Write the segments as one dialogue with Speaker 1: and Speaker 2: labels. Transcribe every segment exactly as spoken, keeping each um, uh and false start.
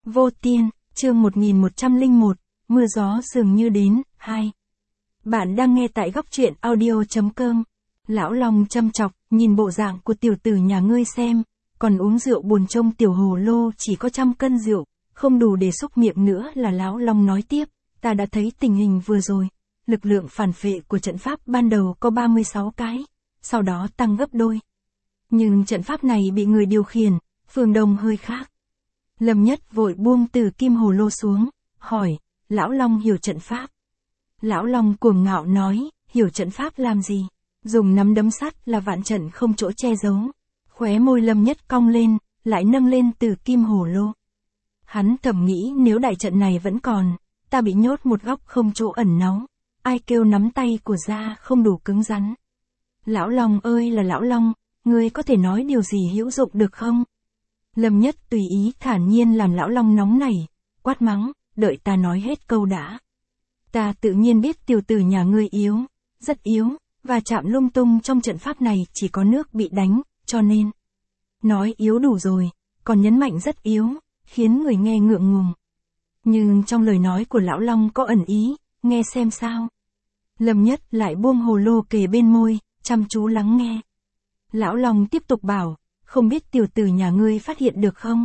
Speaker 1: Vô Tiên, chương một nghìn một trăm lẻ một, mưa gió dường như đến, hai. Bạn đang nghe tại góc truyện audio.com. Lão Long châm chọc, nhìn bộ dạng của tiểu tử nhà ngươi xem, còn uống rượu buồn trông tiểu hồ lô chỉ có trăm cân rượu, không đủ để xúc miệng nữa là Lão Long nói tiếp, ta đã thấy tình hình vừa rồi, lực lượng phản phệ của trận pháp ban đầu có ba mươi sáu cái, sau đó tăng gấp đôi. Nhưng trận pháp này bị người điều khiển, phương đông hơi khác. Lâm Nhất vội buông từ kim hồ lô xuống, hỏi, Lão Long hiểu trận pháp. Lão Long cuồng ngạo nói, hiểu trận pháp làm gì? Dùng nắm đấm sắt là vạn trận không chỗ che giấu. Khóe môi Lâm Nhất cong lên, lại nâng lên từ kim hồ lô. Hắn thầm nghĩ nếu đại trận này vẫn còn, ta bị nhốt một góc không chỗ ẩn náu. Ai kêu nắm tay của gia không đủ cứng rắn. Lão Long ơi là Lão Long, ngươi có thể nói điều gì hữu dụng được không? Lâm Nhất tùy ý thản nhiên làm Lão Long nóng nảy, quát mắng, đợi ta nói hết câu đã. Ta tự nhiên biết tiểu tử nhà ngươi yếu, rất yếu, và chạm lung tung trong trận pháp này chỉ có nước bị đánh, cho nên. Nói yếu đủ rồi, còn nhấn mạnh rất yếu, khiến người nghe ngượng ngùng. Nhưng trong lời nói của Lão Long có ẩn ý, nghe xem sao. Lâm Nhất lại buông hồ lô kề bên môi, chăm chú lắng nghe. Lão Long tiếp tục bảo, không biết tiểu tử nhà ngươi phát hiện được không?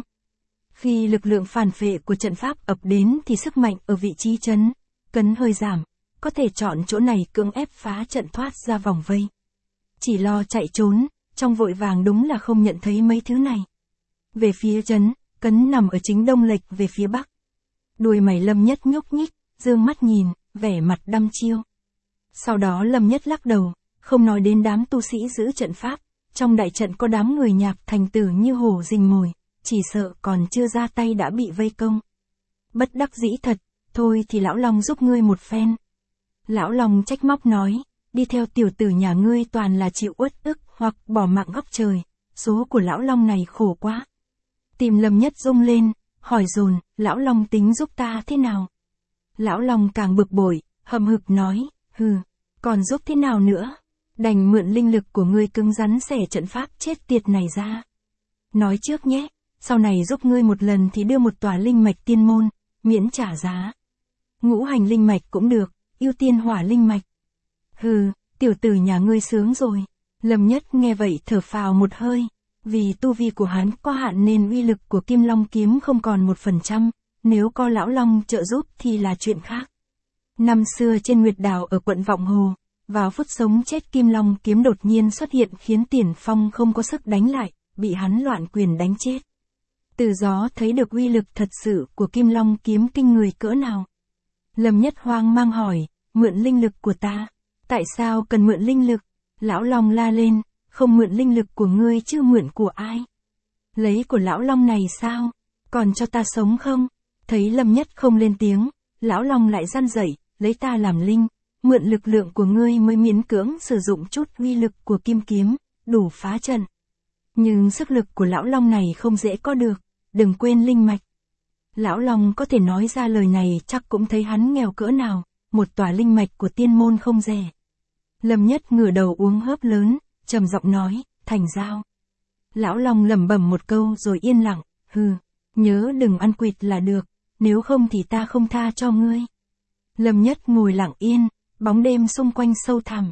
Speaker 1: Khi lực lượng phản phệ của trận pháp ập đến thì sức mạnh ở vị trí chấn, cấn hơi giảm, có thể chọn chỗ này cưỡng ép phá trận thoát ra vòng vây. Chỉ lo chạy trốn, trong vội vàng đúng là không nhận thấy mấy thứ này. Về phía chấn, cấn nằm ở chính đông lệch về phía bắc. Đuôi mày Lâm Nhất nhúc nhích, dương mắt nhìn, vẻ mặt đăm chiêu. Sau đó Lâm Nhất lắc đầu, không nói đến đám tu sĩ giữ trận pháp, trong đại trận có đám người Nhạc Thành Tử như hổ rình mồi, chỉ sợ còn chưa ra tay đã bị vây công. Bất đắc dĩ thật, thôi thì Lão Long giúp ngươi một phen. Lão Long trách móc nói, đi theo tiểu tử nhà ngươi toàn là chịu uất ức hoặc bỏ mạng góc trời, số của Lão Long này khổ quá. Tìm Lâm Nhất rung lên, hỏi dồn, Lão Long tính giúp ta thế nào? Lão Long càng bực bội, hậm hực nói, hừ, còn giúp thế nào nữa? Đành mượn linh lực của ngươi cứng rắn xẻ trận pháp chết tiệt này ra. Nói trước nhé, sau này giúp ngươi một lần thì đưa một tòa linh mạch tiên môn, miễn trả giá. Ngũ hành linh mạch cũng được, ưu tiên hỏa linh mạch. Hừ, tiểu tử nhà ngươi sướng rồi. Lâm Nhất nghe vậy thở phào một hơi, vì tu vi của hắn có hạn nên uy lực của Kim Long kiếm không còn một phần trăm, nếu có Lão Long trợ giúp thì là chuyện khác. Năm xưa trên Nguyệt Đảo ở quận Vọng Hồ, vào phút sống chết Kim Long kiếm đột nhiên xuất hiện khiến Tiền Phong không có sức đánh lại, bị hắn loạn quyền đánh chết. Từ gió thấy được uy lực thật sự của Kim Long kiếm kinh người cỡ nào. Lâm Nhất hoang mang hỏi, mượn linh lực của ta, tại sao cần mượn linh lực? Lão Long la lên, không mượn linh lực của ngươi chứ mượn của ai? Lấy của Lão Long này sao? Còn cho ta sống không? Thấy Lâm Nhất không lên tiếng, Lão Long lại răn dậy, lấy ta làm linh, mượn lực lượng của ngươi mới miễn cưỡng sử dụng chút uy lực của kim kiếm, đủ phá trận. Nhưng sức lực của Lão Long này không dễ có được, đừng quên linh mạch. Lão Long có thể nói ra lời này chắc cũng thấy hắn nghèo cỡ nào, một tòa linh mạch của tiên môn không rẻ. Lâm Nhất ngửa đầu uống hớp lớn, trầm giọng nói, thành giao. Lão Long lẩm bẩm một câu rồi yên lặng, hừ, nhớ đừng ăn quỵt là được, nếu không thì ta không tha cho ngươi. Lâm Nhất ngồi lặng yên, bóng đêm xung quanh sâu thẳm.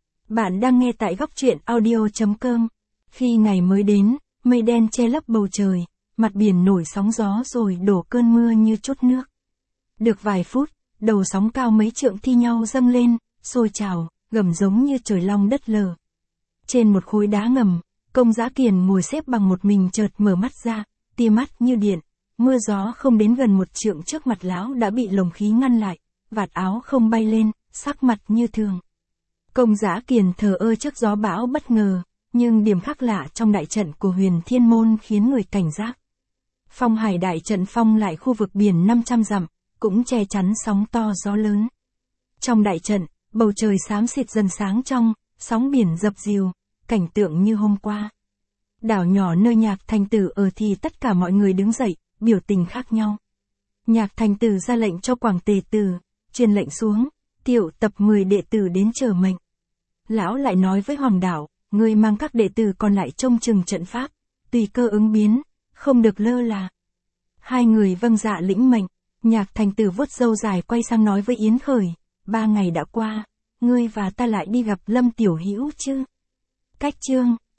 Speaker 1: Bạn đang nghe tại góc truyện audio.com. Khi ngày mới đến, mây đen che lấp bầu trời, mặt biển nổi sóng gió rồi đổ cơn mưa như chút nước. Được vài phút, đầu sóng cao mấy trượng thi nhau dâng lên, sôi trào, gầm giống như trời long đất lở. Trên một khối đá ngầm, Công Dã Kiền ngồi xếp bằng một mình chợt mở mắt ra, tia mắt như điện, mưa gió không đến gần một trượng trước mặt lão đã bị lồng khí ngăn lại, vạt áo không bay lên, sắc mặt như thường. Công Dã Kiền thờ ơ trước gió bão bất ngờ, nhưng điểm khác lạ trong đại trận của Huyền Thiên Môn khiến người cảnh giác. Phong Hải đại trận phong lại khu vực biển năm trăm dặm, cũng che chắn sóng to gió lớn. Trong đại trận, bầu trời xám xịt dần sáng trong, sóng biển dập dìu, cảnh tượng như hôm qua. Đảo nhỏ nơi Nhạc Thành Tử ở thì tất cả mọi người đứng dậy, biểu tình khác nhau. Nhạc Thành Tử ra lệnh cho Quảng Tề Tử, truyền lệnh xuống, tiểu tập mười đệ tử đến chờ mệnh. Lão lại nói với Hoàng Đảo, ngươi mang các đệ tử còn lại trông chừng trận pháp, tùy cơ ứng biến, không được lơ là. Hai người vâng dạ lĩnh mệnh, Nhạc Thành Tử vuốt râu dài quay sang nói với Yến Khởi, ba ngày đã qua, ngươi và ta lại đi gặp Lâm Tiểu Hữu chứ? Cách chương